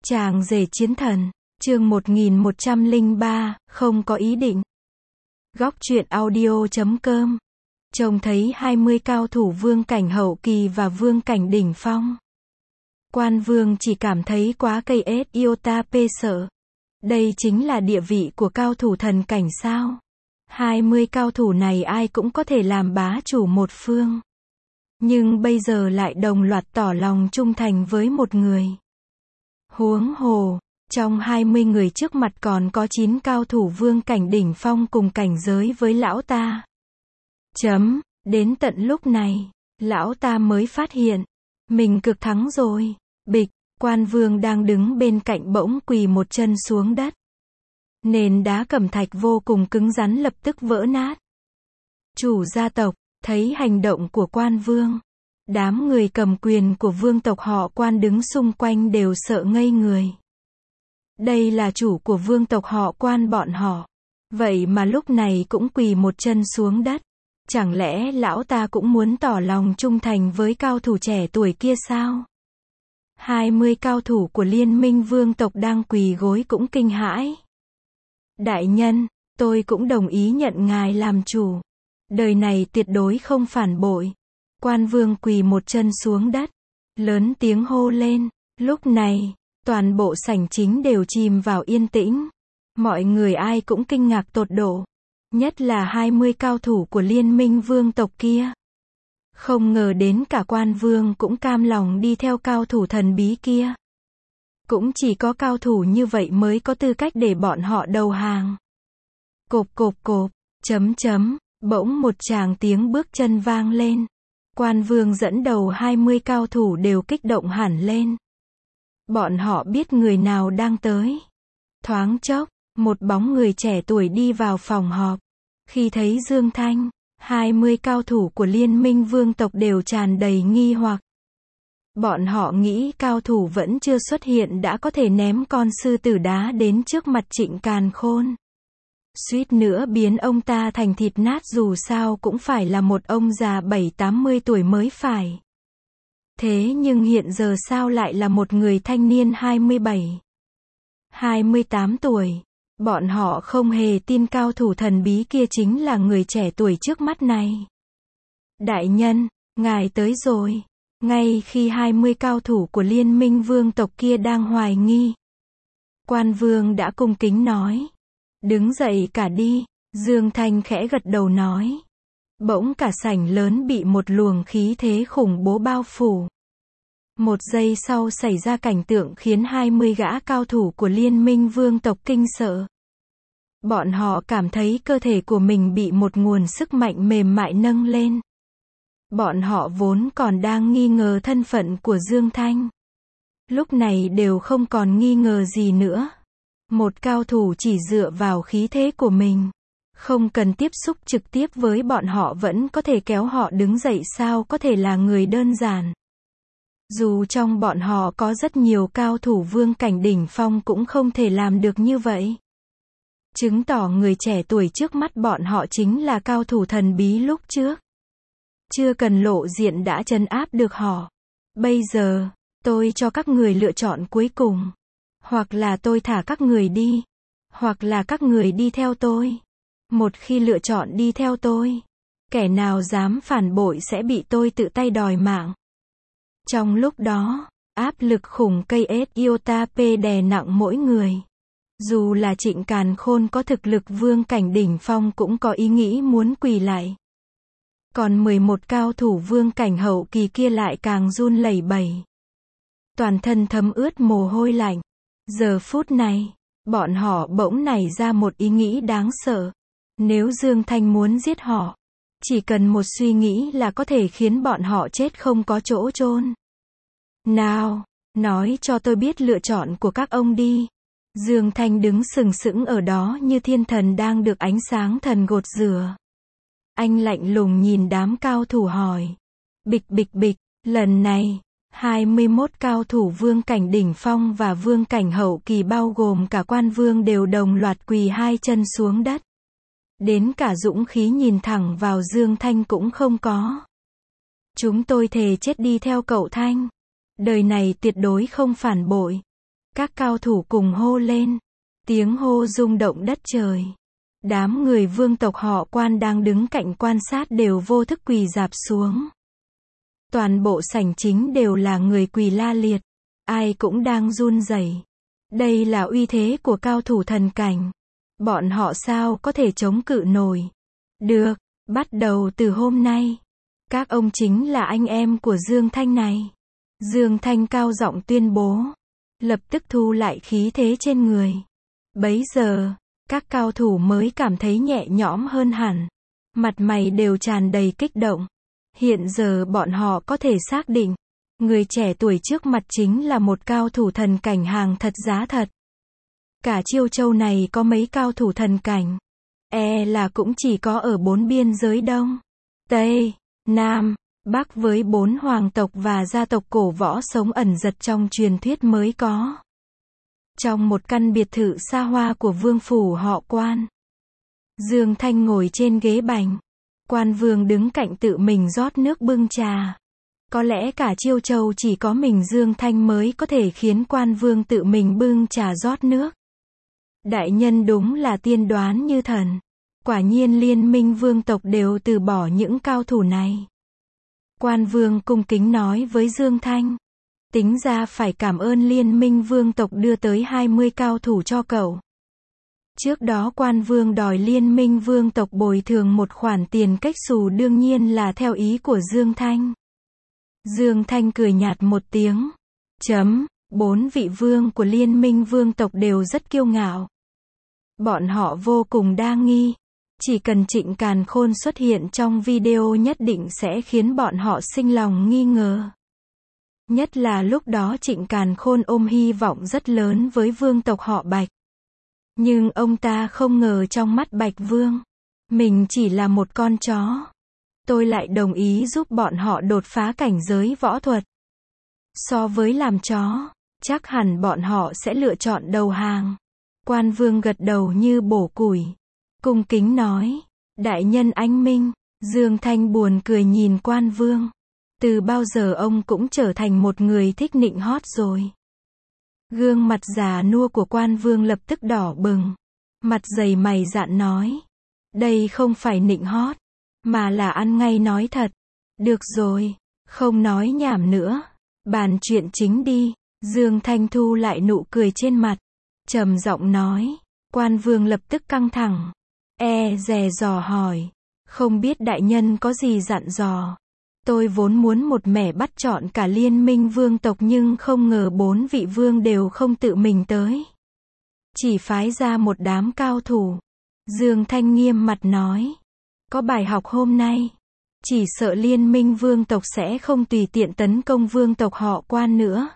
Chàng rể chiến thần, chương 1103, không có ý định. Góc truyện audio.com. Trông thấy 20 cao thủ vương cảnh hậu kỳ và vương cảnh đỉnh phong. Quan Vương chỉ cảm thấy quá cây ết iota pê sợ. Đây chính là địa vị của cao thủ thần cảnh sao? 20 cao thủ này ai cũng có thể làm bá chủ một phương. Nhưng bây giờ lại đồng loạt tỏ lòng trung thành với một người. Huống hồ, trong 20 người trước mặt còn có 9 cao thủ vương cảnh đỉnh phong cùng cảnh giới với lão ta. Đến tận lúc này, lão ta mới phát hiện, mình cực thắng rồi. Bịch, Quan Vương đang đứng bên cạnh bỗng quỳ một chân xuống đất. Nền đá cẩm thạch vô cùng cứng rắn lập tức vỡ nát. Chủ gia tộc, thấy hành động của Quan Vương. Đám người cầm quyền của vương tộc họ Quan đứng xung quanh đều sợ ngây người. Đây là chủ của vương tộc họ Quan bọn họ. Vậy mà lúc này cũng quỳ một chân xuống đất. Chẳng lẽ lão ta cũng muốn tỏ lòng trung thành với cao thủ trẻ tuổi kia sao? 20 cao thủ của liên minh vương tộc đang quỳ gối cũng kinh hãi. Đại nhân, tôi cũng đồng ý nhận ngài làm chủ. Đời này tuyệt đối không phản bội. Quan Vương quỳ một chân xuống đất, lớn tiếng hô lên. Lúc này, toàn bộ sảnh chính đều chìm vào yên tĩnh. Mọi người ai cũng kinh ngạc tột độ. Nhất là 20 cao thủ của liên minh vương tộc kia. Không ngờ đến cả Quan Vương cũng cam lòng đi theo cao thủ thần bí kia. Cũng chỉ có cao thủ như vậy mới có tư cách để bọn họ đầu hàng. Cộp, bỗng một tràng tiếng bước chân vang lên. Quan Vương dẫn đầu 20 cao thủ đều kích động hẳn lên. Bọn họ biết người nào đang tới. Thoáng chốc, một bóng người trẻ tuổi đi vào phòng họp. Khi thấy Dương Thanh, 20 cao thủ của liên minh vương tộc đều tràn đầy nghi hoặc. Bọn họ nghĩ cao thủ vẫn chưa xuất hiện đã có thể ném con sư tử đá đến trước mặt Trịnh Càn Khôn. Suýt nữa biến ông ta thành thịt nát, dù sao cũng phải là một ông già 70-80 tuổi mới phải. Thế nhưng hiện giờ sao lại là một người thanh niên 27-28 tuổi. Bọn họ không hề tin cao thủ thần bí kia chính là người trẻ tuổi trước mắt này. Đại nhân, ngài tới rồi. Ngay khi 20 cao thủ của liên minh vương tộc kia đang hoài nghi, Quan Vương đã cung kính nói. Đứng dậy cả đi. Dương Thanh khẽ gật đầu nói. Bỗng cả sảnh lớn bị một luồng khí thế khủng bố bao phủ. Một giây sau xảy ra cảnh tượng khiến 20 gã cao thủ của liên minh vương tộc kinh sợ. Bọn họ cảm thấy cơ thể của mình bị một nguồn sức mạnh mềm mại nâng lên. Bọn họ vốn còn đang nghi ngờ thân phận của Dương Thanh. Lúc này đều không còn nghi ngờ gì nữa. Một cao thủ chỉ dựa vào khí thế của mình, không cần tiếp xúc trực tiếp với bọn họ vẫn có thể kéo họ đứng dậy, sao có thể là người đơn giản. Dù trong bọn họ có rất nhiều cao thủ vương cảnh đỉnh phong cũng không thể làm được như vậy. Chứng tỏ người trẻ tuổi trước mắt bọn họ chính là cao thủ thần bí lúc trước. Chưa cần lộ diện đã trấn áp được họ. Bây giờ, tôi cho các người lựa chọn cuối cùng. Hoặc là tôi thả các người đi, hoặc là các người đi theo tôi. Một khi lựa chọn đi theo tôi, kẻ nào dám phản bội sẽ bị tôi tự tay đòi mạng. Trong lúc đó, áp lực khủng cây ết iota p đè nặng mỗi người. Dù là Trịnh Càn Khôn có thực lực vương cảnh đỉnh phong cũng có ý nghĩ muốn quỳ lại. Còn 11 cao thủ vương cảnh hậu kỳ kia lại càng run lẩy bẩy. Toàn thân thấm ướt mồ hôi lạnh. Giờ phút này, bọn họ bỗng nảy ra một ý nghĩ đáng sợ. Nếu Dương Thanh muốn giết họ, chỉ cần một suy nghĩ là có thể khiến bọn họ chết không có chỗ chôn. Nào, nói cho tôi biết lựa chọn của các ông đi. Dương Thanh đứng sừng sững ở đó như thiên thần đang được ánh sáng thần gột rửa. Anh lạnh lùng nhìn đám cao thủ hỏi. Bịch, lần này, 21 cao thủ vương cảnh đỉnh phong và vương cảnh hậu kỳ bao gồm cả Quan Vương đều đồng loạt quỳ hai chân xuống đất. Đến cả dũng khí nhìn thẳng vào Dương Thanh cũng không có. Chúng tôi thề chết đi theo cậu Thanh. Đời này tuyệt đối không phản bội. Các cao thủ cùng hô lên. Tiếng hô rung động đất trời. Đám người vương tộc họ Quan đang đứng cạnh quan sát đều vô thức quỳ rạp xuống. Toàn bộ sảnh chính đều là người quỳ la liệt. Ai cũng đang run rẩy. Đây là uy thế của cao thủ thần cảnh. Bọn họ sao có thể chống cự nổi. Được, bắt đầu từ hôm nay. Các ông chính là anh em của Dương Thanh này. Dương Thanh cao giọng tuyên bố. Lập tức thu lại khí thế trên người. Bấy giờ, các cao thủ mới cảm thấy nhẹ nhõm hơn hẳn. Mặt mày đều tràn đầy kích động. Hiện giờ bọn họ có thể xác định, người trẻ tuổi trước mặt chính là một cao thủ thần cảnh hàng thật giá thật. Cả Chiêu Châu này có mấy cao thủ thần cảnh? Là cũng chỉ có ở 4 biên giới Đông, Tây, Nam, Bắc với 4 hoàng tộc và gia tộc cổ võ sống ẩn giật trong truyền thuyết mới có. Trong một căn biệt thự xa hoa của vương phủ họ Quan, Dương Thanh ngồi trên ghế bành. Quan vương đứng cạnh tự mình rót nước bưng trà. Có lẽ cả Chiêu Châu chỉ có mình Dương Thanh mới có thể khiến quan vương tự mình bưng trà rót nước. Đại nhân đúng là tiên đoán như thần. Quả nhiên liên minh vương tộc đều từ bỏ những cao thủ này. Quan vương cung kính nói với Dương Thanh. Tính ra phải cảm ơn liên minh vương tộc đưa tới 20 cao thủ cho cậu. Trước đó quan vương đòi liên minh vương tộc bồi thường một khoản tiền cách xù đương nhiên là theo ý của Dương Thanh. Dương Thanh cười nhạt một tiếng. 4 vị vương của liên minh vương tộc đều rất kiêu ngạo. Bọn họ vô cùng đa nghi. Chỉ cần Trịnh Càn Khôn xuất hiện trong video nhất định sẽ khiến bọn họ sinh lòng nghi ngờ. Nhất là lúc đó Trịnh Càn Khôn ôm hy vọng rất lớn với vương tộc họ Bạch. Nhưng ông ta không ngờ trong mắt Bạch Vương, mình chỉ là một con chó. Tôi lại đồng ý giúp bọn họ đột phá cảnh giới võ thuật. So với làm chó, chắc hẳn bọn họ sẽ lựa chọn đầu hàng. Quan Vương gật đầu như bổ củi. Cung kính nói, đại nhân anh minh. Dương Thanh buồn cười nhìn Quan Vương. Từ bao giờ ông cũng trở thành một người thích nịnh hót rồi. Gương mặt già nua của Quan Vương lập tức đỏ bừng. Mặt dày mày dạn nói. Đây không phải nịnh hót, mà là ăn ngay nói thật. Được rồi, không nói nhảm nữa. Bàn chuyện chính đi. Dương Thanh thu lại nụ cười trên mặt. Trầm giọng nói. Quan Vương lập tức căng thẳng. Dè dò hỏi. Không biết đại nhân có gì dặn dò. Tôi vốn muốn một mẻ bắt trọn cả liên minh vương tộc nhưng không ngờ 4 vị vương đều không tự mình tới. Chỉ phái ra một đám cao thủ. Dương Thanh nghiêm mặt nói. Có bài học hôm nay. Chỉ sợ liên minh vương tộc sẽ không tùy tiện tấn công vương tộc họ Quan nữa.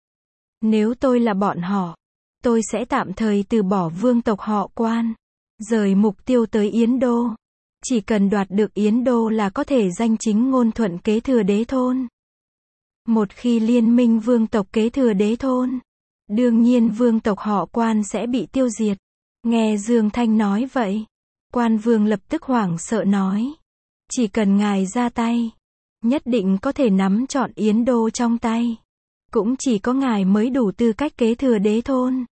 Nếu tôi là bọn họ, tôi sẽ tạm thời từ bỏ vương tộc họ Quan. Rời mục tiêu tới Yến Đô. Chỉ cần đoạt được Yến Đô là có thể danh chính ngôn thuận kế thừa đế thôn. Một khi liên minh vương tộc kế thừa đế thôn, đương nhiên vương tộc họ Quan sẽ bị tiêu diệt. Nghe Dương Thanh nói vậy, Quan Vương lập tức hoảng sợ nói. Chỉ cần ngài ra tay, nhất định có thể nắm trọn Yến Đô trong tay. Cũng chỉ có ngài mới đủ tư cách kế thừa đế thôn.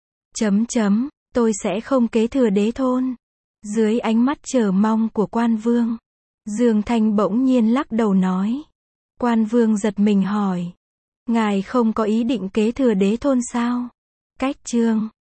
Tôi sẽ không kế thừa đế thôn. Dưới ánh mắt chờ mong của Quan Vương, Dương Thanh bỗng nhiên lắc đầu nói. Quan Vương giật mình hỏi. Ngài không có ý định kế thừa đế thôn sao? Cách chương